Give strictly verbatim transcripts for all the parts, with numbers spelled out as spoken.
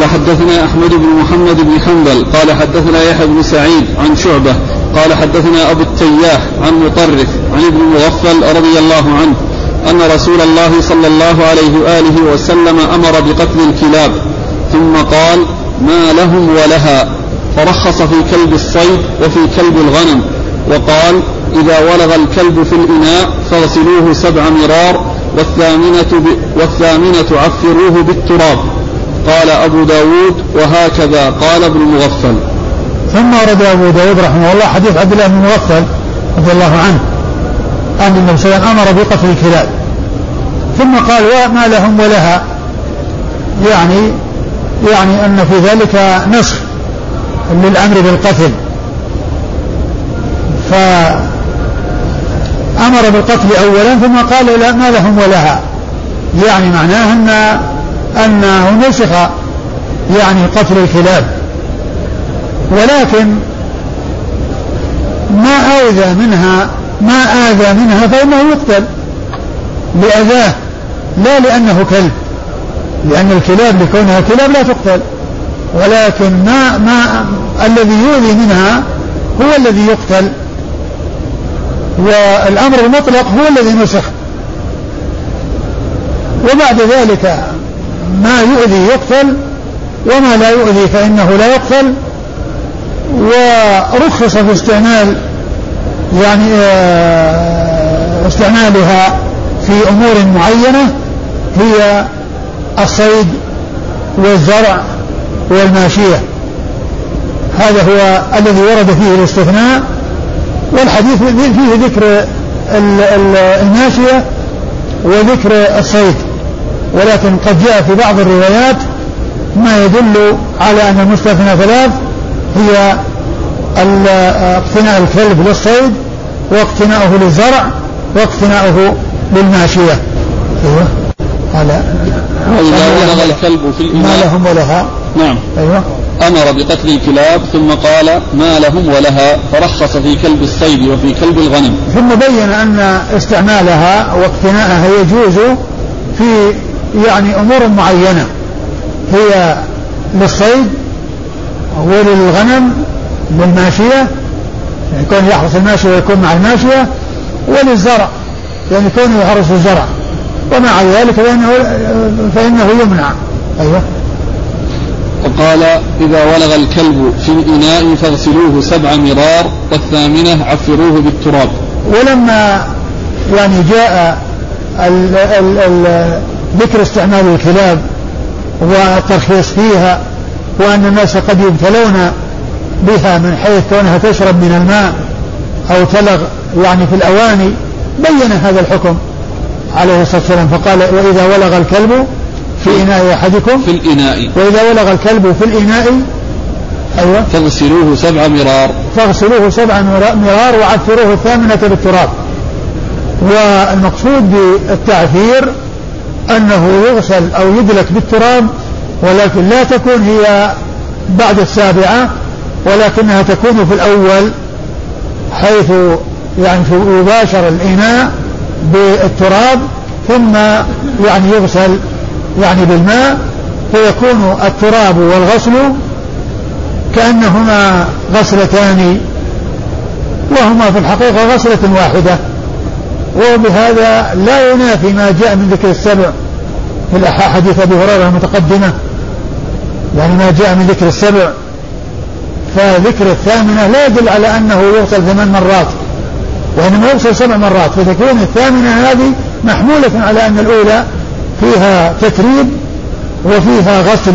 قال حدثنا أحمد بن محمد بن حنبل قال حدثنا يحيى بن سعيد عن شعبة قال حدثنا أبو التياح عن مطرف عن ابن مغفل رضي الله عنه أن رسول الله صلى الله عليه وآله وسلم أمر بقتل الكلاب ثم قال ما لهم ولها، فرخص في كلب الصيد وفي كلب الغنم، وقال إذا ولغ الكلب في الإناء فاغسلوه سبع مرار والثامنة, ب... والثامنة عفروه بالتراب. قال أبو داود وهكذا قال ابن مغفل. ثم أرد أبو داود رحمه الله حديث عبد الله بن مغفل رضي الله عنه أن النبي صلى الله عليه وسلم أمر بقتل الكلاب، ثم قال وما لهم ولها، يعني يعني أن في ذلك نسخ للأمر بالقتل، فأمر بالقتل أولا ثم قال لا ما لهم ولها، يعني معناه أن أنه نسخ يعني قتل الكلاب، ولكن ما آذى منها ما آذى منها فإنه يقتل لأذاه لا لأنه كلب، لأن الكلاب لكونها كلاب لا تقتل، ولكن ما, ما الذي يؤذي منها هو الذي يقتل، والأمر المطلق هو الذي نسخ. وبعد ذلك ما يؤذي يقتل وما لا يؤذي فإنه لا يقتل. ورخص في استعمال يعني استعمالها في أمور معينة هي الصيد والزرع والماشية، هذا هو الذي ورد فيه الاستثناء، والحديث فيه ذكر الماشية وذكر الصيد، ولكن قد جاء في بعض الروايات ما يدل على أن المستثنى ثلاث، هي اقتناء الكلب للصيد واقتناؤه للزرع واقتناؤه للماشية. أيوة. هذا وإذا ولغ الكلب في الإناء ما لهم ولها. نعم. أيوة. أمر بقتل الكلاب ثم قال ما لهم ولها، فرخص في كلب الصيد وفي كلب الغنم. ثم بين أن استعمالها واقتناءها يجوز في يعني أمور معينة، هي للصيد وللغنم للماشية، يكون يحرس الماشية ويكون مع الماشية، وللزرع يعني يكون يحرس الزرع، ومع ذلك فإنه, فإنه يمنع. أيوة. وقال إذا ولغ الكلب في الإناء فاغسلوه سبع مرار والثامنة عفروه بالتراب. ولما يعني جاء ال ال ال ذكر استعمال الكلاب والترخيص فيها، وأن الناس قد يبتلون بها من حيث كونها تشرب من الماء أو تلغ يعني في الأواني، بين هذا الحكم عليه الصلاة والسلام فقال وإذا ولغ الكلب في إناء أحدكم في الإناء وإذا ولغ الكلب في الإناء أيوة فاغسلوه سبع مرار فاغسلوه سبع مرار وعفروه الثامنة بالتراب. والمقصود بالتعفير أنه يغسل أو يدلك بالتراب، ولكن لا تكون هي بعد السابعة، ولكنها تكون في الأول حيث يعني يباشر الإناء بالتراب ثم يعني يغسل يعني بالماء، فيكون التراب والغسل كأنهما غسلتان وهما في الحقيقة غسلة واحدة. وبهذا لا ينافي ما جاء من ذكر السبع في الأحاديث أبي هريرة المتقدمة، يعني ما جاء من ذكر السبع، فذكر الثامنة لا يدل على أنه يغسل ثمان مرات، وإنما يغسل سبع مرات، فتكون الثامنة هذه محمولة على أن الأولى فيها تتريب وفيها غسل.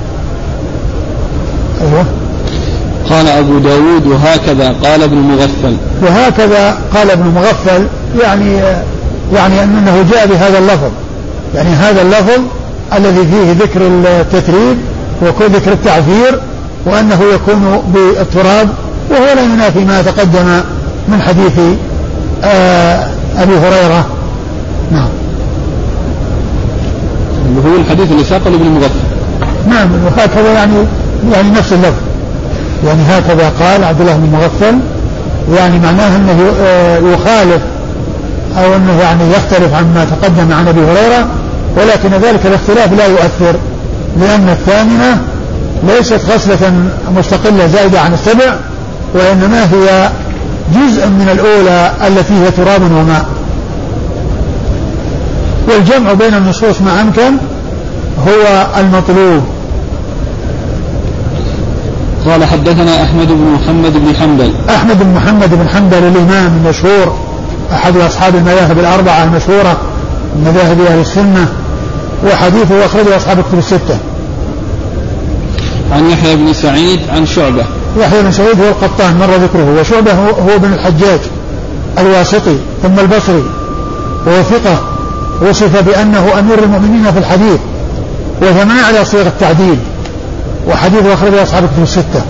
أيوة. قال أبو داود وهكذا قال ابن مغفل. وهكذا قال ابن مغفل يعني يعني أنه جاء بهذا اللفظ، يعني هذا اللفظ الذي فيه ذكر التتريب وكل ذكر التعفير، وأنه يكون بالتراب، وهو لا ينافي ما تقدم من حديث آه أبي هريرة. نعم. وهو الحديث اللي ساقه ابن مغفل. نعم. وهكذا يعني يعني نفس اللفظ، يعني هكذا قال عبد الله بن مغفل، يعني معناه أنه يخالف أو أنه يعني يختلف عما تقدم عن أبي هريرة، ولكن ذلك الاختلاف لا يؤثر، لأن الثامنة ليست غسلة مستقلة زائدة عن السبع، وإنما هي جزء من الأولى التي هي تراب وماء. والجمع بين النصوص ما أمكن هو المطلوب. قال حدثنا أحمد بن محمد بن حنبل. أحمد بن محمد بن حنبل الإمام المشهور أحد أصحاب المذاهب الأربعة المشهورة من مذاهب أهل السنة، وحديثه أخرجه أصحاب الكتب الستة. عن يحيى بن سعيد عن شعبة. يحيى بن سعيد هو القطان مر ذكره، وشعبة هو بن الحجاج الواسطي ثم البصري، وهو ثقة، وصف بأنه أمير المؤمنين في الحديث، وثمان على صيغ التعديل، وحديثه أخرجه أصحاب الكتب الستة.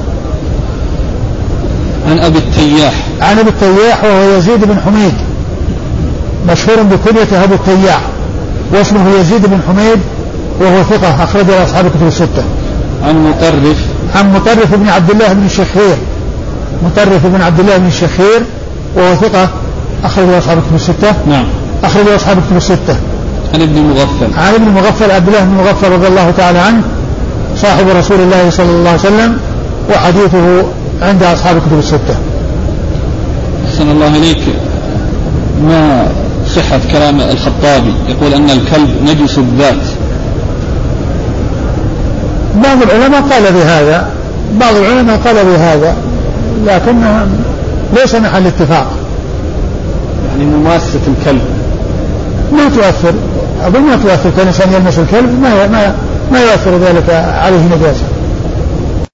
عن أبي التياح. عن أبي التياح وهو يزيد بن حميد، مشهور بكنيته أبو التياح، واسمه يزيد بن حميد، وهو ثقة أخرجه أصحاب الكتب الستة. عن مطرف. عن مطرف بن عبد الله بن الشخير، مطرف بن عبد الله بن الشخير وهو ثقة أخرجه أصحاب الكتب الستة. نعم. أخرجه أصحاب الكتب الستة. عن ابن مغفل. عن ابن مغفل عبد الله بن مغفل رضي الله تعالى عنه، صاحب رسول الله صلى الله عليه وسلم، وحديثه عند أصحاب الكتب الستة. أحسن الله إليك، ما صحة كلام الخطابي يقول أن الكلب نجس الذات؟ بعض العلماء قال بهذا، بعض العلماء قال بهذا، لكن ليس محل اتفاق. يعني مماسة الكلب ما تؤثر، أظن ما تؤثر، كان الإنسان يلمس الكلب ما ما ما يؤثر ذلك عليه نجاسة.